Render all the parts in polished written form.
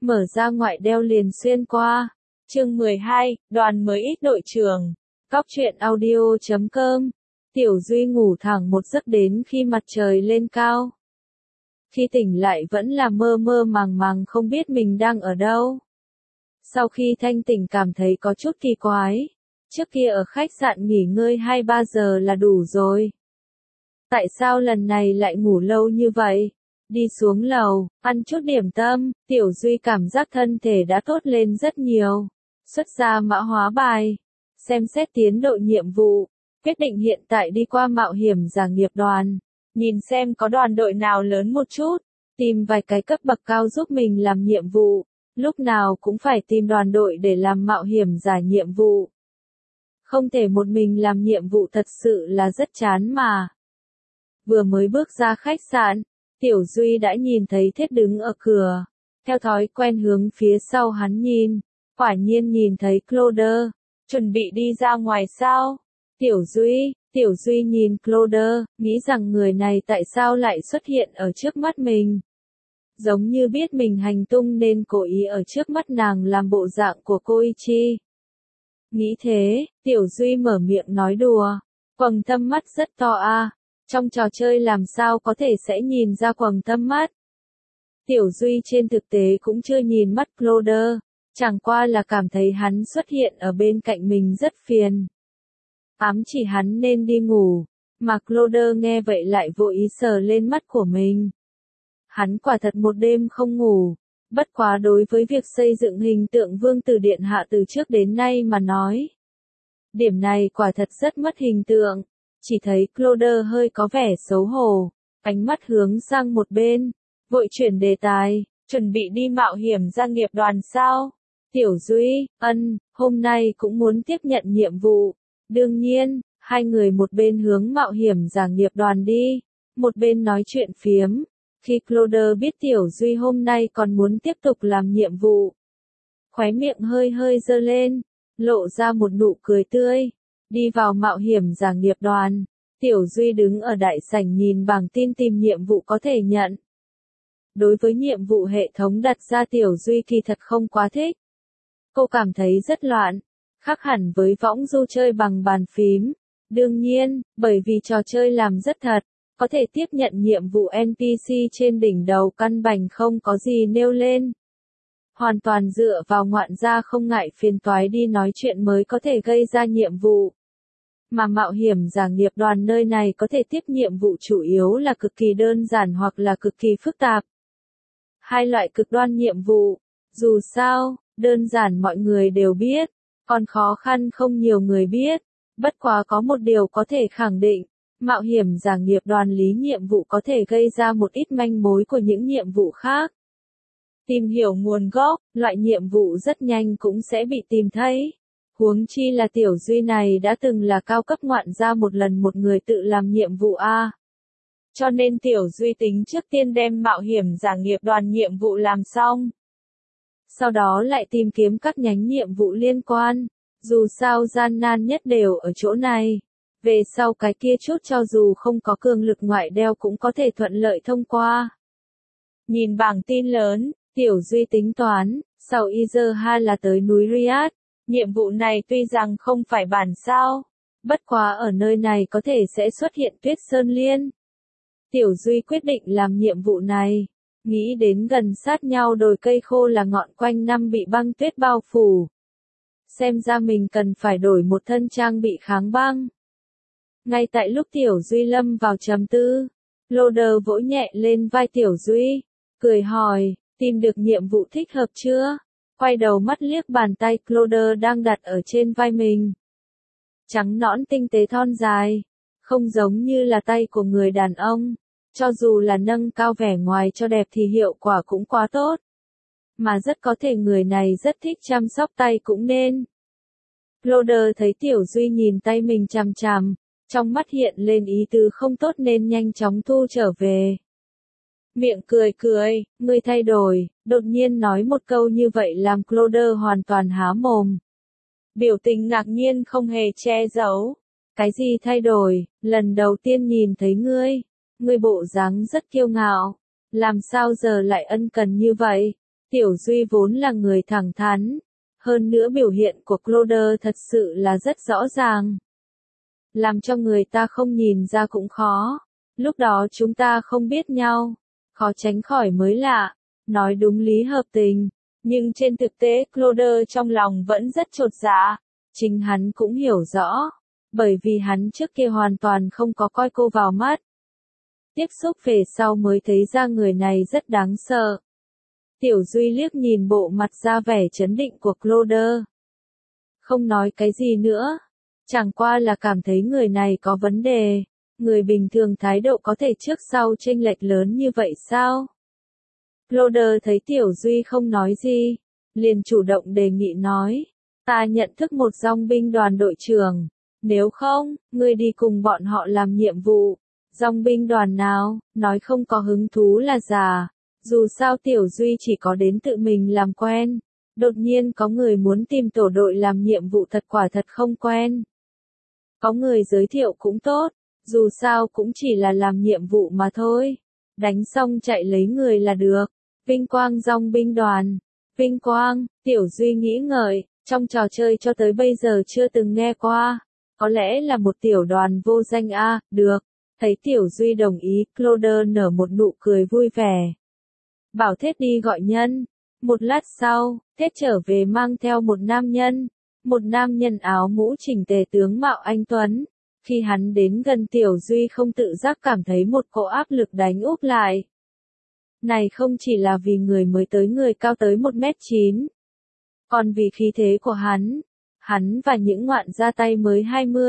mở ra ngoại đeo liền xuyên qua. Chương 12, đoàn mới ít đội trưởng. Cóc truyện audio.com. Tiểu Duy ngủ thẳng một giấc đến khi mặt trời lên cao. Khi tỉnh lại vẫn là mơ mơ màng màng không biết mình đang ở đâu. Sau khi thanh tỉnh cảm thấy có chút kỳ quái. Trước kia ở khách sạn nghỉ ngơi 2-3 giờ là đủ rồi. Tại sao lần này lại ngủ lâu như vậy? Đi xuống lầu, ăn chút điểm tâm, Tiểu Duy cảm giác thân thể đã tốt lên rất nhiều. Xuất ra mã hóa bài, xem xét tiến độ nhiệm vụ, quyết định hiện tại đi qua mạo hiểm giả nghiệp đoàn, nhìn xem có đoàn đội nào lớn một chút, tìm vài cái cấp bậc cao giúp mình làm nhiệm vụ, lúc nào cũng phải tìm đoàn đội để làm mạo hiểm giả nhiệm vụ. Không thể một mình làm nhiệm vụ thật sự là rất chán mà. Vừa mới bước ra khách sạn, Tiểu Duy đã nhìn thấy Thiết đứng ở cửa, theo thói quen hướng phía sau hắn nhìn, quả nhiên nhìn thấy Claude, chuẩn bị đi ra ngoài sao? Tiểu Duy nhìn Claude, nghĩ rằng người này tại sao lại xuất hiện ở trước mắt mình. Giống như biết mình hành tung nên cố ý ở trước mắt nàng làm bộ dạng của Koichi. Nghĩ thế, Tiểu Duy mở miệng nói đùa, quầng thâm mắt rất to a. Trong trò chơi làm sao có thể sẽ nhìn ra quầng thâm mắt. Tiểu Duy trên thực tế cũng chưa nhìn mắt Claude, chẳng qua là cảm thấy hắn xuất hiện ở bên cạnh mình rất phiền. Ám chỉ hắn nên đi ngủ, mà Claude nghe vậy lại vô ý sờ lên mắt của mình. Hắn quả thật một đêm không ngủ, bất quá đối với việc xây dựng hình tượng vương tử điện hạ từ trước đến nay mà nói. Điểm này quả thật rất mất hình tượng. Chỉ thấy Claude hơi có vẻ xấu hổ, ánh mắt hướng sang một bên, vội chuyển đề tài, chuẩn bị đi mạo hiểm gia nghiệp đoàn sao? Tiểu Duy, hôm nay cũng muốn tiếp nhận nhiệm vụ. Đương nhiên, hai người một bên hướng mạo hiểm gia nghiệp đoàn đi, một bên nói chuyện phiếm. Khi Claude biết Tiểu Duy hôm nay còn muốn tiếp tục làm nhiệm vụ, khóe miệng hơi hơi giơ lên, lộ ra một nụ cười tươi. Đi vào mạo hiểm giả nghiệp đoàn, Tiểu Duy đứng ở đại sảnh nhìn bảng tin tìm nhiệm vụ có thể nhận. Đối với nhiệm vụ hệ thống đặt ra Tiểu Duy kỳ thật không quá thích. Cô cảm thấy rất loạn, khác hẳn với võng du chơi bằng bàn phím. Đương nhiên, bởi vì trò chơi làm rất thật, có thể tiếp nhận nhiệm vụ NPC trên đỉnh đầu căn bản không có gì nêu lên. Hoàn toàn dựa vào ngoạn gia không ngại phiền toái đi nói chuyện mới có thể gây ra nhiệm vụ. Mà mạo hiểm giả nghiệp đoàn nơi này có thể tiếp nhiệm vụ chủ yếu là cực kỳ đơn giản hoặc là cực kỳ phức tạp. Hai loại cực đoan nhiệm vụ, dù sao, đơn giản mọi người đều biết, còn khó khăn không nhiều người biết. Bất quá có một điều có thể khẳng định, mạo hiểm giả nghiệp đoàn lý nhiệm vụ có thể gây ra một ít manh mối của những nhiệm vụ khác. Tìm hiểu nguồn gốc, loại nhiệm vụ rất nhanh cũng sẽ bị tìm thấy. Huống chi là Tiểu Duy này đã từng là cao cấp ngoạn gia một lần một người tự làm nhiệm vụ A. Cho nên Tiểu Duy tính trước tiên đem mạo hiểm giả nghiệp đoàn nhiệm vụ làm xong. Sau đó lại tìm kiếm các nhánh nhiệm vụ liên quan, dù sao gian nan nhất đều ở chỗ này. Về sau cái kia chút cho dù không có cường lực ngoại đeo cũng có thể thuận lợi thông qua. Nhìn bảng tin lớn, Tiểu Duy tính toán, sau Izerha là tới núi Riyadh. Nhiệm vụ này tuy rằng không phải bản sao, bất quá ở nơi này có thể sẽ xuất hiện tuyết sơn liên. Tiểu Duy quyết định làm nhiệm vụ này, nghĩ đến gần sát nhau đồi cây khô là ngọn quanh năm bị băng tuyết bao phủ. Xem ra mình cần phải đổi một thân trang bị kháng băng. Ngay tại lúc Tiểu Duy lâm vào trầm tư, Claude vỗ nhẹ lên vai Tiểu Duy, cười hỏi, tìm được nhiệm vụ thích hợp chưa? Quay đầu mắt liếc bàn tay Claude đang đặt ở trên vai mình. Trắng nõn tinh tế thon dài, không giống như là tay của người đàn ông, cho dù là nâng cao vẻ ngoài cho đẹp thì hiệu quả cũng quá tốt. Mà rất có thể người này rất thích chăm sóc tay cũng nên. Claude thấy Tiểu Duy nhìn tay mình chằm chằm, trong mắt hiện lên ý tứ không tốt nên nhanh chóng thu trở về. Miệng cười cười, ngươi thay đổi, đột nhiên nói một câu như vậy làm Claude hoàn toàn há mồm. Biểu tình ngạc nhiên không hề che giấu. Cái gì thay đổi, lần đầu tiên nhìn thấy ngươi bộ dáng rất kiêu ngạo, làm sao giờ lại ân cần như vậy? Tiểu Duy vốn là người thẳng thắn, hơn nữa biểu hiện của Claude thật sự là rất rõ ràng. Làm cho người ta không nhìn ra cũng khó. Lúc đó chúng ta không biết nhau, khó tránh khỏi mới lạ, nói đúng lý hợp tình. Nhưng trên thực tế Claude trong lòng vẫn rất chột dạ, chính hắn cũng hiểu rõ, bởi vì hắn trước kia hoàn toàn không có coi cô vào mắt. Tiếp xúc về sau mới thấy ra người này rất đáng sợ. Tiểu Duy liếc nhìn bộ mặt ra vẻ trấn định của Claude. Không nói cái gì nữa, chẳng qua là cảm thấy người này có vấn đề. Người bình thường thái độ có thể trước sau chênh lệch lớn như vậy sao? Claude thấy Tiểu Duy không nói gì, liền chủ động đề nghị nói, ta nhận thức một dòng binh đoàn đội trưởng, nếu không, ngươi đi cùng bọn họ làm nhiệm vụ. Dòng binh đoàn nào, nói không có hứng thú là giả, dù sao Tiểu Duy chỉ có đến tự mình làm quen, đột nhiên có người muốn tìm tổ đội làm nhiệm vụ thật quả thật không quen. Có người giới thiệu cũng tốt, dù sao cũng chỉ là làm nhiệm vụ mà thôi, đánh xong chạy lấy người là được. Vinh quang dòng binh đoàn, vinh quang, Tiểu Duy nghĩ ngợi, trong trò chơi cho tới bây giờ chưa từng nghe qua, có lẽ là một tiểu đoàn vô danh a, được. Thấy Tiểu Duy đồng ý, Claude nở một nụ cười vui vẻ. Bảo Thết đi gọi nhân. Một lát sau, Thết trở về mang theo một nam nhân áo mũ chỉnh tề tướng mạo anh tuấn. Khi hắn đến gần Tiểu Duy không tự giác cảm thấy một cỗ áp lực đánh úp lại. Này không chỉ là vì người mới tới người cao tới 1m9, còn vì khí thế của hắn và những ngoạn ra tay mới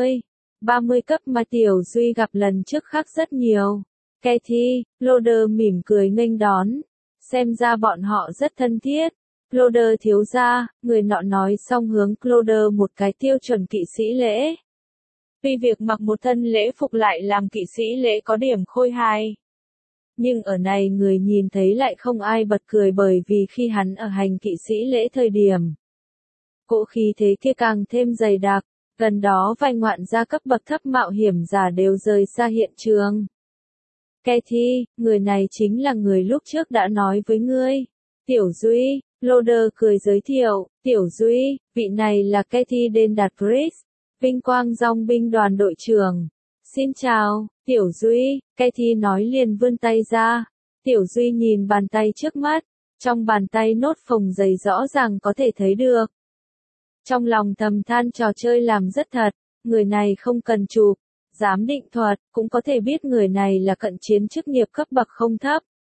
20-30 cấp mà Tiểu Duy gặp lần trước khác rất nhiều. Cathy, Claude mỉm cười nghênh đón, xem ra bọn họ rất thân thiết. Claude thiếu gia, người nọ nói xong hướng Claude một cái tiêu chuẩn kỵ sĩ lễ. Vì việc mặc một thân lễ phục lại làm kỵ sĩ lễ có điểm khôi hài. Nhưng ở này người nhìn thấy lại không ai bật cười bởi vì khi hắn ở hành kỵ sĩ lễ thời điểm. Cỗ khí thế kia càng thêm dày đặc, gần đó vài ngoạn gia cấp bậc thấp mạo hiểm giả đều rời xa hiện trường. Cathy, người này chính là người lúc trước đã nói với ngươi. Tiểu Duy, Claude cười giới thiệu, Tiểu Duy, vị này là Cathy Dendadris, vinh quang dòng binh đoàn đội trưởng. Xin chào, Tiểu Duy, Cathy nói liền vươn tay ra. Tiểu Duy nhìn bàn tay trước mắt, trong bàn tay nốt phồng dày rõ ràng có thể thấy được. Trong lòng thầm than trò chơi làm rất thật, người này không cần chụp, giám định thuật, cũng có thể biết người này là cận chiến chức nghiệp cấp bậc không thấp.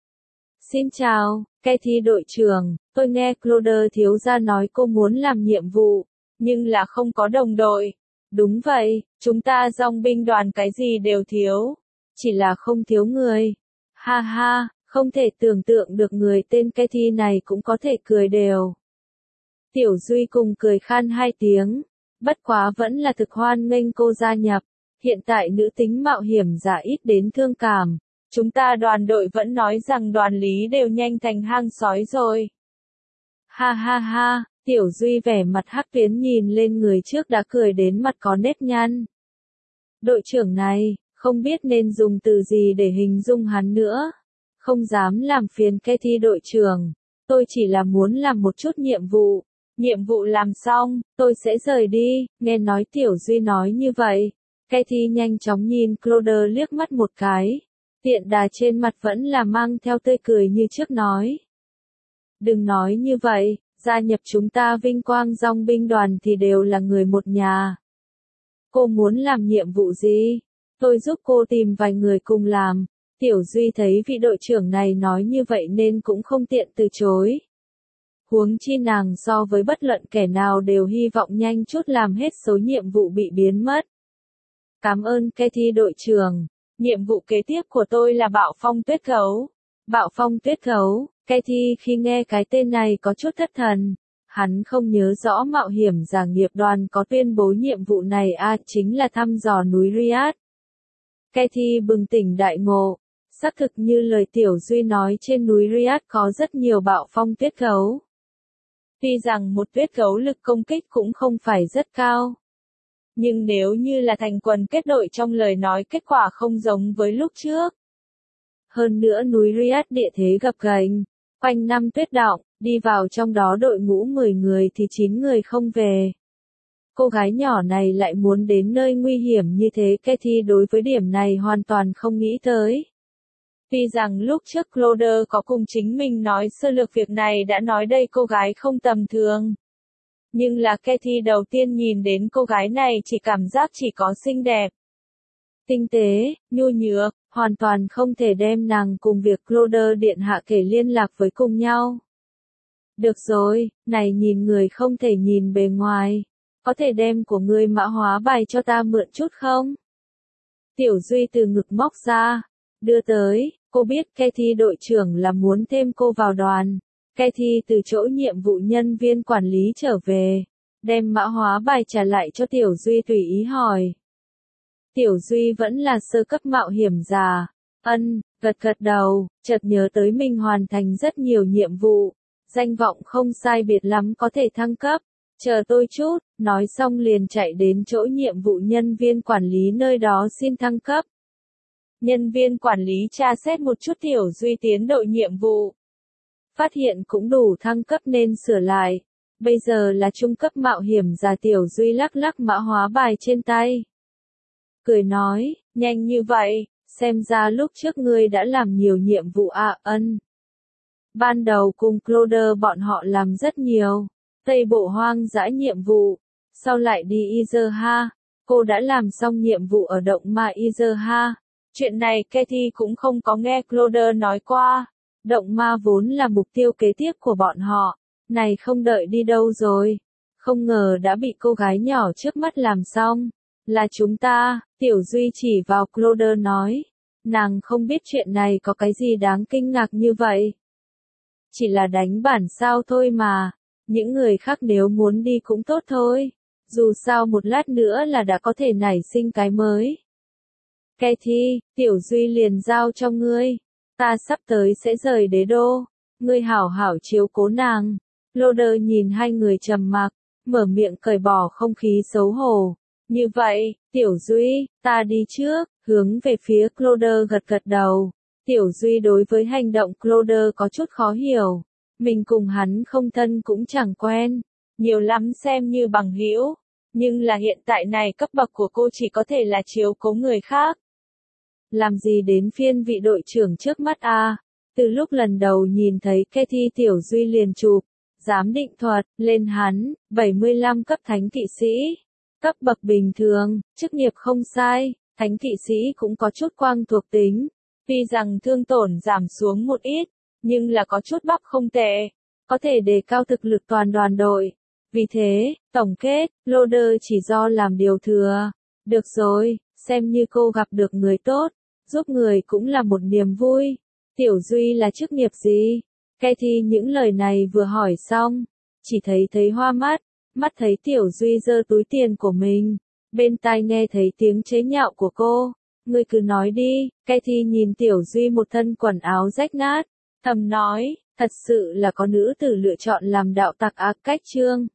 Xin chào, Cathy đội trưởng, tôi nghe Claude thiếu gia nói cô muốn làm nhiệm vụ, nhưng là không có đồng đội. Đúng vậy, chúng ta dòng binh đoàn cái gì đều thiếu, chỉ là không thiếu người. Ha ha, không thể tưởng tượng được người tên Cathy này cũng có thể cười đều. Tiểu Duy cùng cười khan hai tiếng, bất quá vẫn là thực hoan nghênh cô gia nhập. Hiện tại nữ tính mạo hiểm giả ít đến thương cảm, chúng ta đoàn đội vẫn nói rằng đoàn lý đều nhanh thành hang sói rồi. Ha ha ha, Tiểu Duy vẻ mặt hắc tuyến nhìn lên người trước đã cười đến mặt có nếp nhăn. Đội trưởng này, không biết nên dùng từ gì để hình dung hắn nữa. Không dám làm phiền Cathy đội trưởng, tôi chỉ là muốn làm một chút nhiệm vụ. Nhiệm vụ làm xong, tôi sẽ rời đi, nghe nói Tiểu Duy nói như vậy. Cathy nhanh chóng nhìn Claude liếc mắt một cái. Tiện đà trên mặt vẫn là mang theo tươi cười như trước nói. Đừng nói như vậy, gia nhập chúng ta vinh quang dòng binh đoàn thì đều là người một nhà. Cô muốn làm nhiệm vụ gì? Tôi giúp cô tìm vài người cùng làm. Tiểu Duy thấy vị đội trưởng này nói như vậy nên cũng không tiện từ chối. Huống chi nàng so với bất luận kẻ nào đều hy vọng nhanh chút làm hết số nhiệm vụ bị biến mất. Cảm ơn Cathy đội trưởng. Nhiệm vụ kế tiếp của tôi là Bạo Phong Tuyết Gấu. Bạo Phong Tuyết Gấu, Cathy khi nghe cái tên này có chút thất thần. Hắn không nhớ rõ mạo hiểm giả nghiệp đoàn có tuyên bố nhiệm vụ này chính là thăm dò núi Riad. Cathy bừng tỉnh đại ngộ. Xác thực như lời Tiểu Duy nói trên núi Riad có rất nhiều bạo phong tuyết gấu. Tuy rằng một tuyết gấu lực công kích cũng không phải rất cao. Nhưng nếu như là thành quần kết đội trong lời nói kết quả không giống với lúc trước. Hơn nữa núi Riad địa thế gập ghềnh, quanh năm tuyết đọng, đi vào trong đó đội ngũ 10 người thì 9 người không về. Cô gái nhỏ này lại muốn đến nơi nguy hiểm như thế, Katie đối với điểm này hoàn toàn không nghĩ tới. Tuy rằng lúc trước Claude có cùng chính mình nói sơ lược việc này đã nói đây cô gái không tầm thường. Nhưng là Katie đầu tiên nhìn đến cô gái này chỉ cảm giác chỉ có xinh đẹp, tinh tế, nhu nhược, hoàn toàn không thể đem nàng cùng việc Claude điện hạ kể liên lạc với cùng nhau. Được rồi, này nhìn người không thể nhìn bề ngoài. Có thể đem của ngươi mã hóa bài cho ta mượn chút không? Tiểu Duy từ ngực móc ra, đưa tới, cô biết Katie đội trưởng là muốn thêm cô vào đoàn. Katie từ chỗ nhiệm vụ nhân viên quản lý trở về, đem mã hóa bài trả lại cho Tiểu Duy tùy ý hỏi. Tiểu Duy vẫn là sơ cấp mạo hiểm giả, gật gật đầu, chợt nhớ tới mình hoàn thành rất nhiều nhiệm vụ, danh vọng không sai biệt lắm có thể thăng cấp. Chờ tôi chút, nói xong liền chạy đến chỗ nhiệm vụ nhân viên quản lý nơi đó xin thăng cấp. Nhân viên quản lý tra xét một chút Tiểu Duy tiến độ nhiệm vụ. Phát hiện cũng đủ thăng cấp nên sửa lại. Bây giờ là trung cấp mạo hiểm giả. Tiểu Duy lắc lắc mã hóa bài trên tay. Cười nói, nhanh như vậy, xem ra lúc trước ngươi đã làm nhiều nhiệm vụ à. Ban đầu cùng Claude bọn họ làm rất nhiều. Tây Bộ hoang dã nhiệm vụ, sau lại đi Izerha, cô đã làm xong nhiệm vụ ở động ma Izerha. Chuyện này Katie cũng không có nghe Claude nói qua. Động ma vốn là mục tiêu kế tiếp của bọn họ, này không đợi đi đâu rồi. Không ngờ đã bị cô gái nhỏ trước mắt làm xong. Là chúng ta, Tiểu Duy chỉ vào Claude nói. Nàng không biết chuyện này có cái gì đáng kinh ngạc như vậy. Chỉ là đánh bản sao thôi mà. Những người khác nếu muốn đi cũng tốt thôi. Dù sao một lát nữa là đã có thể nảy sinh cái mới. Katie, Tiểu Duy liền giao cho ngươi. Ta sắp tới sẽ rời đế đô. Ngươi hảo hảo chiếu cố nàng. Claude nhìn hai người trầm mặc, mở miệng cởi bỏ không khí xấu hổ. Như vậy, Tiểu Duy, ta đi trước, hướng về phía Claude gật gật đầu. Tiểu Duy đối với hành động Claude có chút khó hiểu. Mình cùng hắn không thân cũng chẳng quen, nhiều lắm xem như bằng hữu, nhưng là hiện tại này cấp bậc của cô chỉ có thể là chiếu cố người khác. Làm gì đến phiên vị đội trưởng trước mắt à? Từ lúc lần đầu nhìn thấy Katie Tiểu Duy liền chụp, giám định thuật, lên hắn, 75 cấp thánh kỵ sĩ. Cấp bậc bình thường, chức nghiệp không sai, thánh kỵ sĩ cũng có chút quang thuộc tính. Tuy rằng thương tổn giảm xuống một ít, nhưng là có chút bắp không tệ, có thể đề cao thực lực toàn đoàn đội. Vì thế, tổng kết, Claude chỉ do làm điều thừa. Được rồi, xem như cô gặp được người tốt, giúp người cũng là một niềm vui. Tiểu Duy là chức nghiệp gì? Katie những lời này vừa hỏi xong, chỉ thấy hoa mắt, mắt thấy Tiểu Duy giơ túi tiền của mình, bên tai nghe thấy tiếng chế nhạo của cô. Ngươi cứ nói đi. Katie nhìn Tiểu Duy một thân quần áo rách nát, thầm nói, thật sự là có nữ tử lựa chọn làm đạo tặc ác cách chương.